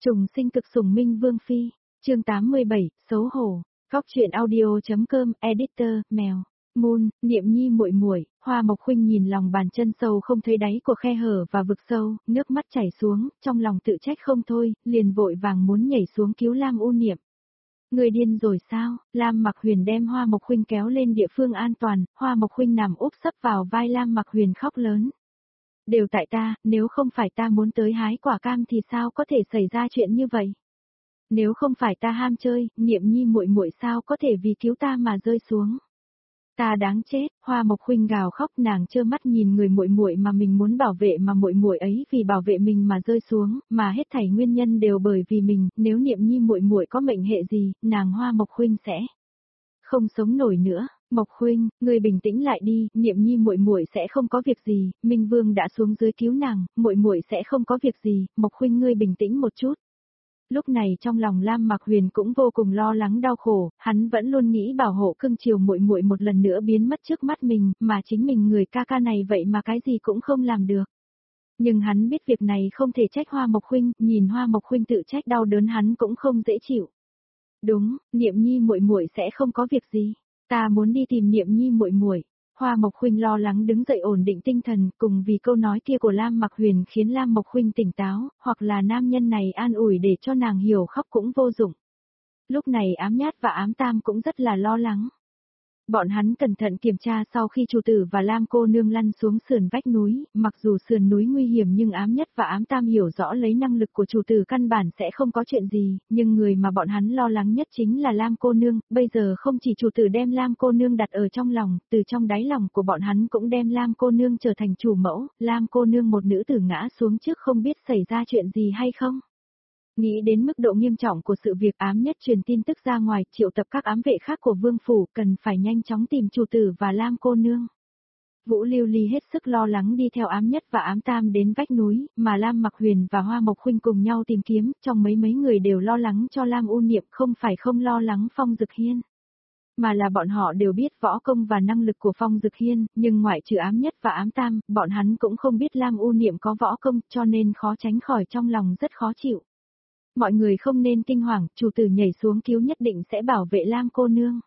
Trùng sinh cực sủng Minh Vương Phi, chương 87, xấu hổ, Góc truyện audio.com, editor, mèo, Moon, Niệm Nhi muội muội, Hoa Mộc Khuynh nhìn lòng bàn chân sâu không thấy đáy của khe hở và vực sâu, nước mắt chảy xuống, trong lòng tự trách không thôi, liền vội vàng muốn nhảy xuống cứu Lam U Niệm. Người điên rồi sao? Lam Mặc Huyền đem Hoa Mộc Khuynh kéo lên địa phương an toàn, Hoa Mộc Khuynh nằm úp sấp vào vai Lam Mặc Huyền khóc lớn. Đều tại ta, nếu không phải ta muốn tới hái quả cam thì sao có thể xảy ra chuyện như vậy? Nếu không phải ta ham chơi, Niệm Nhi muội muội sao có thể vì cứu ta mà rơi xuống? Ta đáng chết, Hoa Mộc Khuynh gào khóc, nàng trơ mắt nhìn người muội muội mà mình muốn bảo vệ mà muội muội ấy vì bảo vệ mình mà rơi xuống, mà hết thảy nguyên nhân đều bởi vì mình, nếu Niệm Nhi muội muội có mệnh hệ gì, nàng Hoa Mộc Khuynh sẽ không sống nổi nữa. Mộc Khuynh, ngươi bình tĩnh lại đi, Niệm Nhi muội muội sẽ không có việc gì, Minh Vương đã xuống dưới cứu nàng, muội muội sẽ không có việc gì, Mộc Khuynh ngươi bình tĩnh một chút. Lúc này trong lòng Lam Mặc Huyền cũng vô cùng lo lắng đau khổ, hắn vẫn luôn nghĩ bảo hộ cưng chiều muội muội một lần nữa biến mất trước mắt mình, mà chính mình người ca ca này vậy mà cái gì cũng không làm được. Nhưng hắn biết việc này không thể trách Hoa Mộc Khuynh, nhìn Hoa Mộc Khuynh tự trách đau đớn hắn cũng không dễ chịu. Đúng, Niệm Nhi muội muội sẽ không có việc gì. Ta muốn đi tìm Niệm Nhi muội muội. Hoa Mộc Khuynh lo lắng đứng dậy ổn định tinh thần, cùng vì câu nói kia của Lam Mặc Huyền khiến Lam Mộc Khuynh tỉnh táo, hoặc là nam nhân này an ủi để cho nàng hiểu khóc cũng vô dụng. Lúc này Ám Nhát và Ám Tam cũng rất là lo lắng. Bọn hắn cẩn thận kiểm tra sau khi chủ tử và Lam cô nương lăn xuống sườn vách núi, mặc dù sườn núi nguy hiểm nhưng Ám Nhất và Ám Tam hiểu rõ lấy năng lực của chủ tử căn bản sẽ không có chuyện gì, nhưng người mà bọn hắn lo lắng nhất chính là Lam cô nương, bây giờ không chỉ chủ tử đem Lam cô nương đặt ở trong lòng, từ trong đáy lòng của bọn hắn cũng đem Lam cô nương trở thành chủ mẫu, Lam cô nương một nữ tử ngã xuống trước không biết xảy ra chuyện gì hay không. Nghĩ đến mức độ nghiêm trọng của sự việc, Ám Nhất truyền tin tức ra ngoài, triệu tập các ám vệ khác của vương phủ, cần phải nhanh chóng tìm chủ tử và Lam cô nương. Vũ Lưu Ly hết sức lo lắng đi theo Ám Nhất và Ám Tam đến vách núi, mà Lam Mặc Huyền và Hoa Mộc Khuynh cùng nhau tìm kiếm, trong mấy người đều lo lắng cho Lam U Niệm, không phải không lo lắng Phong Dực Hiên. Mà là bọn họ đều biết võ công và năng lực của Phong Dực Hiên, nhưng ngoại trừ Ám Nhất và Ám Tam, bọn hắn cũng không biết Lam U Niệm có võ công, cho nên khó tránh khỏi trong lòng rất khó chịu. Mọi người không nên kinh hoàng, chủ tử nhảy xuống cứu nhất định sẽ bảo vệ Lam cô nương.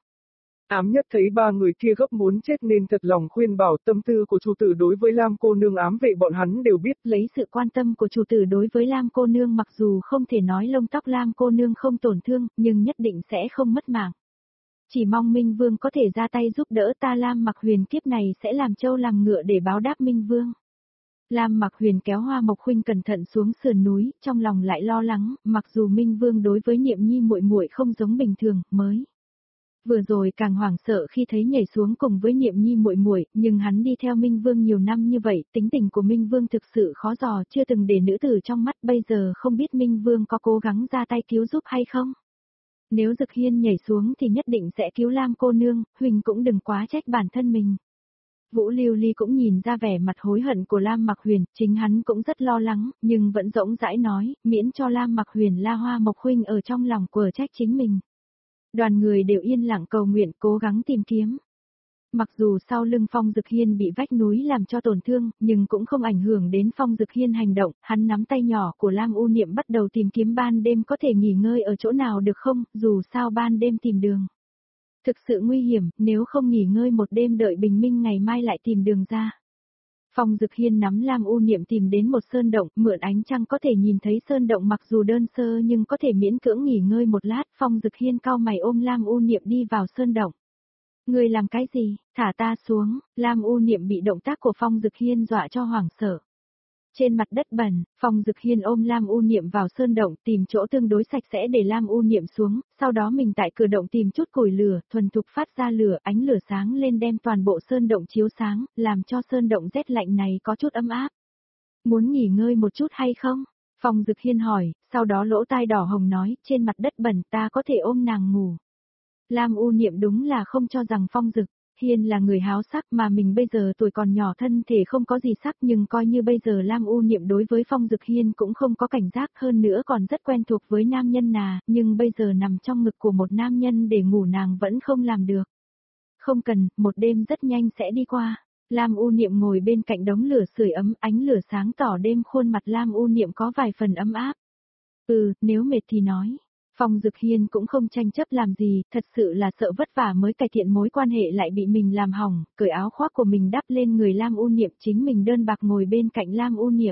Ám Nhất thấy ba người kia gấp muốn chết nên thật lòng khuyên bảo, tâm tư của chủ tử đối với Lam cô nương ám vệ bọn hắn đều biết. Lấy sự quan tâm của chủ tử đối với Lam cô nương, mặc dù không thể nói lông tóc Lam cô nương không tổn thương, nhưng nhất định sẽ không mất mạng. Chỉ mong Minh Vương có thể ra tay giúp đỡ ta, Lam Mặc Huyền kiếp này sẽ làm trâu làm ngựa để báo đáp Minh Vương. Lam Mặc Huyền kéo Hoa Mộc Khuynh cẩn thận xuống sườn núi, trong lòng lại lo lắng, mặc dù Minh Vương đối với Niệm Nhi muội muội không giống bình thường, mới vừa rồi càng hoảng sợ khi thấy nhảy xuống cùng với Niệm Nhi muội muội, nhưng hắn đi theo Minh Vương nhiều năm như vậy, tính tình của Minh Vương thực sự khó dò, chưa từng để nữ tử trong mắt, bây giờ không biết Minh Vương có cố gắng ra tay cứu giúp hay không. Nếu Dực Hiên nhảy xuống thì nhất định sẽ cứu Lam cô nương, Huỳnh cũng đừng quá trách bản thân mình. Vũ Lưu Ly cũng nhìn ra vẻ mặt hối hận của Lam Mặc Huyền, chính hắn cũng rất lo lắng, nhưng vẫn rỗng rãi nói, miễn cho Lam Mặc Huyền la Hoa Mộc Khuynh ở trong lòng quở trách chính mình. Đoàn người đều yên lặng cầu nguyện, cố gắng tìm kiếm. Mặc dù sau lưng Phong Dực Hiên bị vách núi làm cho tổn thương, nhưng cũng không ảnh hưởng đến Phong Dực Hiên hành động, hắn nắm tay nhỏ của Lam U Niệm bắt đầu tìm kiếm ban đêm có thể nghỉ ngơi ở chỗ nào được không, dù sao ban đêm tìm đường. Thực sự nguy hiểm, nếu không nghỉ ngơi một đêm đợi bình minh ngày mai lại tìm đường ra. Phong Dực Hiên nắm Lam U Niệm tìm đến một sơn động, mượn ánh trăng có thể nhìn thấy sơn động mặc dù đơn sơ nhưng có thể miễn cưỡng nghỉ ngơi một lát, Phong Dực Hiên cau mày ôm Lam U Niệm đi vào sơn động. Ngươi làm cái gì, thả ta xuống, Lam U Niệm bị động tác của Phong Dực Hiên dọa cho hoảng sợ. Trên mặt đất bẩn, Phong Dực Hiên ôm Lam U Niệm vào sơn động tìm chỗ tương đối sạch sẽ để Lam U Niệm xuống, sau đó mình tại cửa động tìm chút củi lửa, thuần thục phát ra lửa, ánh lửa sáng lên đem toàn bộ sơn động chiếu sáng, làm cho sơn động rét lạnh này có chút ấm áp. Muốn nghỉ ngơi một chút hay không? Phong Dực Hiên hỏi, sau đó lỗ tai đỏ hồng nói, trên mặt đất bẩn ta có thể ôm nàng ngủ. Lam U Niệm đúng là không cho rằng Phong Dực Hiên là người háo sắc mà mình bây giờ tuổi còn nhỏ thân thể không có gì sắc, nhưng coi như bây giờ Lam U Niệm đối với Phong Dực Hiên cũng không có cảnh giác, hơn nữa còn rất quen thuộc với nam nhân nhưng bây giờ nằm trong ngực của một nam nhân để ngủ nàng vẫn không làm được. Không cần, một đêm rất nhanh sẽ đi qua. Lam U Niệm ngồi bên cạnh đống lửa sưởi ấm, ánh lửa sáng tỏ đêm, khuôn mặt Lam U Niệm có vài phần ấm áp. Nếu mệt thì nói. Phong Dực Hiên cũng không tranh chấp làm gì, thật sự là sợ vất vả mới cải thiện mối quan hệ lại bị mình làm hỏng, cởi áo khoác của mình đắp lên người Lam U Niệm, chính mình đơn bạc ngồi bên cạnh Lam U Niệm.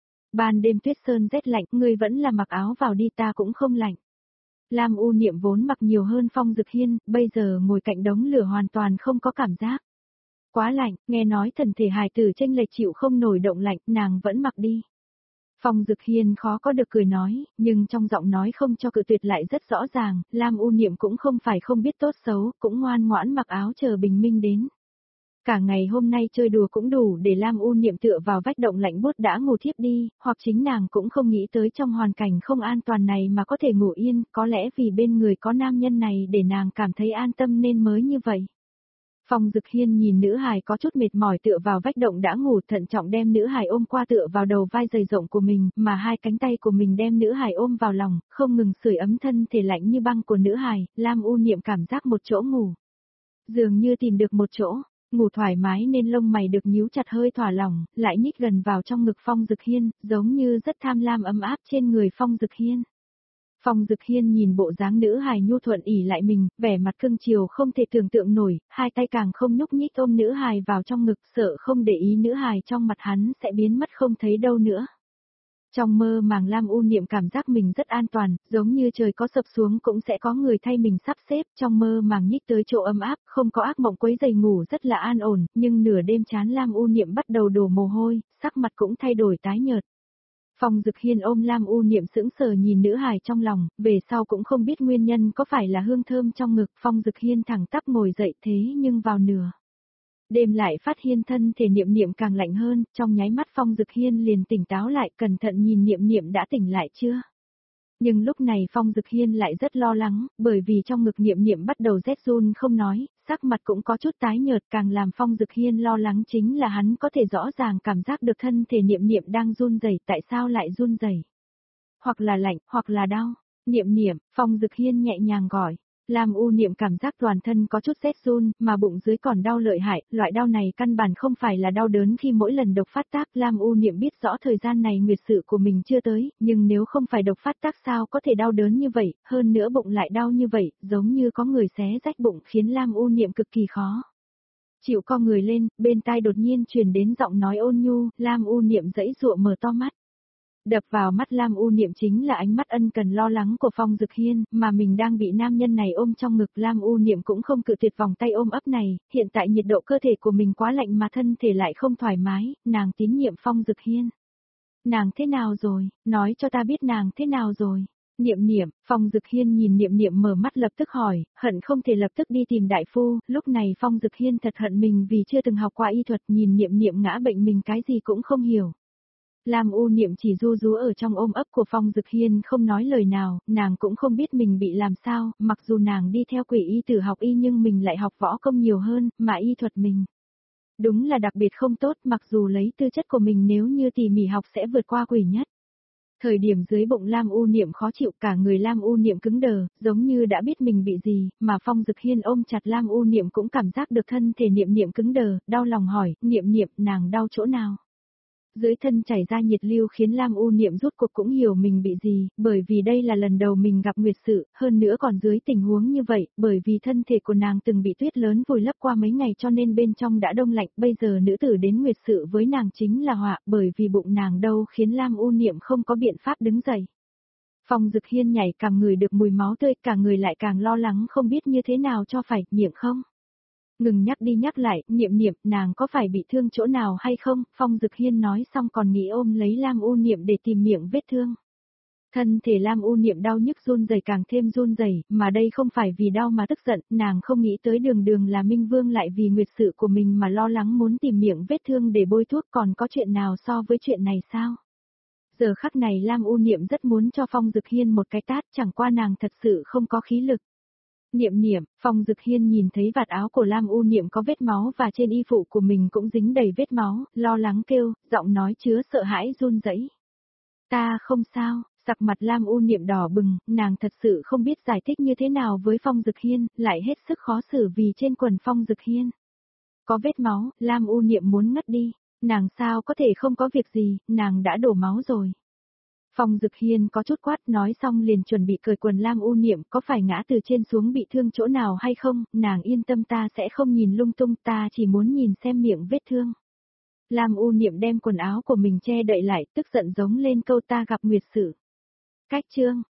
Ban đêm tuyết sơn rét lạnh, ngươi vẫn là mặc áo vào đi, ta cũng không lạnh. Lam U Niệm vốn mặc nhiều hơn Phong Dực Hiên, bây giờ ngồi cạnh đống lửa hoàn toàn không có cảm giác. Quá lạnh, nghe nói thần thể hài tử chênh lệch chịu không nổi động lạnh, nàng vẫn mặc đi. Phong Dực Hiên khó có được cười nói, nhưng trong giọng nói không cho cự tuyệt lại rất rõ ràng, Lam U Niệm cũng không phải không biết tốt xấu, cũng ngoan ngoãn mặc áo chờ bình minh đến. Cả ngày hôm nay chơi đùa cũng đủ để Lam U Niệm tựa vào vách động lạnh buốt đã ngủ thiếp đi, hoặc chính nàng cũng không nghĩ tới trong hoàn cảnh không an toàn này mà có thể ngủ yên, có lẽ vì bên người có nam nhân này để nàng cảm thấy an tâm nên mới như vậy. Phong Dực Hiên nhìn nữ hài có chút mệt mỏi tựa vào vách động đã ngủ, thận trọng đem nữ hài ôm qua tựa vào đầu vai dày rộng của mình, mà hai cánh tay của mình đem nữ hài ôm vào lòng, không ngừng sưởi ấm thân thể lạnh như băng của nữ hài. Lam U Niệm cảm giác một chỗ ngủ. Dường như tìm được một chỗ, ngủ thoải mái nên lông mày được nhíu chặt hơi thỏa lỏng, lại nhích gần vào trong ngực Phong Dực Hiên, giống như rất tham lam ấm áp trên người Phong Dực Hiên. Phong Dực Hiên nhìn bộ dáng nữ hài nhu thuận ỉ lại mình, vẻ mặt cưng chiều không thể tưởng tượng nổi, hai tay càng không nhúc nhích ôm nữ hài vào trong ngực, sợ không để ý nữ hài trong mặt hắn sẽ biến mất không thấy đâu nữa. Trong mơ màng Lam U Niệm cảm giác mình rất an toàn, giống như trời có sập xuống cũng sẽ có người thay mình sắp xếp, trong mơ màng nhích tới chỗ ấm áp, không có ác mộng quấy rầy, ngủ rất là an ổn, nhưng nửa đêm chán Lam U Niệm bắt đầu đổ mồ hôi, sắc mặt cũng thay đổi tái nhợt. Phong Dực Hiên ôm Lam U Niệm sững sờ nhìn nữ hài trong lòng, về sau cũng không biết nguyên nhân có phải là hương thơm trong ngực, Phong Dực Hiên thẳng tắp ngồi dậy thế nhưng vào nửa đêm lại phát hiện thân thể Niệm Niệm càng lạnh hơn, trong nháy mắt Phong Dực Hiên liền tỉnh táo lại, cẩn thận nhìn Niệm Niệm đã tỉnh lại chưa. Nhưng lúc này Phong Dực Hiên lại rất lo lắng, bởi vì trong ngực Niệm Niệm bắt đầu rét run không nói, sắc mặt cũng có chút tái nhợt, càng làm Phong Dực Hiên lo lắng chính là hắn có thể rõ ràng cảm giác được thân thể Niệm Niệm đang run rẩy, tại sao lại run rẩy? Hoặc là lạnh, hoặc là đau. Niệm Niệm, Phong Dực Hiên nhẹ nhàng gọi. Lam U Niệm cảm giác toàn thân có chút rét run, mà bụng dưới còn đau lợi hại, loại đau này căn bản không phải là đau đớn khi mỗi lần độc phát tác. Lam U Niệm biết rõ thời gian này nguyệt sự của mình chưa tới, nhưng nếu không phải độc phát tác sao có thể đau đớn như vậy, hơn nữa bụng lại đau như vậy, giống như có người xé rách bụng khiến Lam U Niệm cực kỳ khó. Chịu co người lên, bên tai đột nhiên truyền đến giọng nói ôn nhu, Lam U Niệm giãy giụa mở to mắt. Đập vào mắt Lam U Niệm chính là ánh mắt ân cần lo lắng của Phong Dực Hiên, mà mình đang bị nam nhân này ôm trong ngực. Lam U Niệm cũng không cự tuyệt vòng tay ôm ấp này, hiện tại nhiệt độ cơ thể của mình quá lạnh mà thân thể lại không thoải mái, nàng tín nhiệm Phong Dực Hiên. Nàng thế nào rồi, nói cho ta biết nàng thế nào rồi. Niệm Niệm, Phong Dực Hiên nhìn Niệm Niệm mở mắt lập tức hỏi, hận không thể lập tức đi tìm đại phu, lúc này Phong Dực Hiên thật hận mình vì chưa từng học qua y thuật, nhìn Niệm Niệm ngã bệnh mình cái gì cũng không hiểu. Lam U Niệm chỉ ru rú ở trong ôm ấp của Phong Dực Hiên không nói lời nào, nàng cũng không biết mình bị làm sao, mặc dù nàng đi theo quỷ y tử học y nhưng mình lại học võ công nhiều hơn, mà y thuật mình đúng là đặc biệt không tốt, mặc dù lấy tư chất của mình nếu như tỉ mỉ học sẽ vượt qua quỷ nhất. Thời điểm dưới bụng Lam U Niệm khó chịu, cả người Lam U Niệm cứng đờ, giống như đã biết mình bị gì, mà Phong Dực Hiên ôm chặt Lam U Niệm cũng cảm giác được thân thể Niệm Niệm cứng đờ, đau lòng hỏi, Niệm Niệm, nàng đau chỗ nào? Dưới thân chảy ra nhiệt lưu khiến Lam U Niệm rút cuộc cũng hiểu mình bị gì, bởi vì đây là lần đầu mình gặp nguyệt sự, hơn nữa còn dưới tình huống như vậy, bởi vì thân thể của nàng từng bị tuyết lớn vùi lấp qua mấy ngày cho nên bên trong đã đông lạnh, bây giờ nữ tử đến nguyệt sự với nàng chính là họa, bởi vì bụng nàng đau khiến Lam U Niệm không có biện pháp đứng dậy. Phong Dực Hiên nhảy càng người được mùi máu tươi, cả người lại càng lo lắng không biết như thế nào cho phải, miệng không ngừng nhắc đi nhắc lại, Niệm Niệm, nàng có phải bị thương chỗ nào hay không? Phong Dực Hiên nói xong còn nghĩ ôm lấy Lam U Niệm để tìm miệng vết thương. Thân thể Lam U Niệm đau nhức run rẩy càng thêm run rẩy, mà đây không phải vì đau mà tức giận, nàng không nghĩ tới đường đường là Minh Vương lại vì nguyệt sự của mình mà lo lắng muốn tìm miệng vết thương để bôi thuốc, còn có chuyện nào so với chuyện này sao? Giờ khắc này Lam U Niệm rất muốn cho Phong Dực Hiên một cái tát, chẳng qua nàng thật sự không có khí lực. Niệm Niệm, Phong Dực Hiên nhìn thấy vạt áo của Lam U Niệm có vết máu và trên y phục của mình cũng dính đầy vết máu, lo lắng kêu, giọng nói chứa sợ hãi run rẩy. Ta không sao, sắc mặt Lam U Niệm đỏ bừng, nàng thật sự không biết giải thích như thế nào với Phong Dực Hiên, lại hết sức khó xử vì trên quần Phong Dực Hiên có vết máu, Lam U Niệm muốn ngất đi, nàng sao có thể không có việc gì, nàng đã đổ máu rồi. Phong Dực Hiên có chút quát, nói xong liền chuẩn bị cởi quần Lam U Niệm, có phải ngã từ trên xuống bị thương chỗ nào hay không, nàng yên tâm, ta sẽ không nhìn lung tung, ta chỉ muốn nhìn xem miệng vết thương. Lam U Niệm đem quần áo của mình che đậy lại, tức giận giống lên câu, ta gặp nguyệt sự. Cách chương.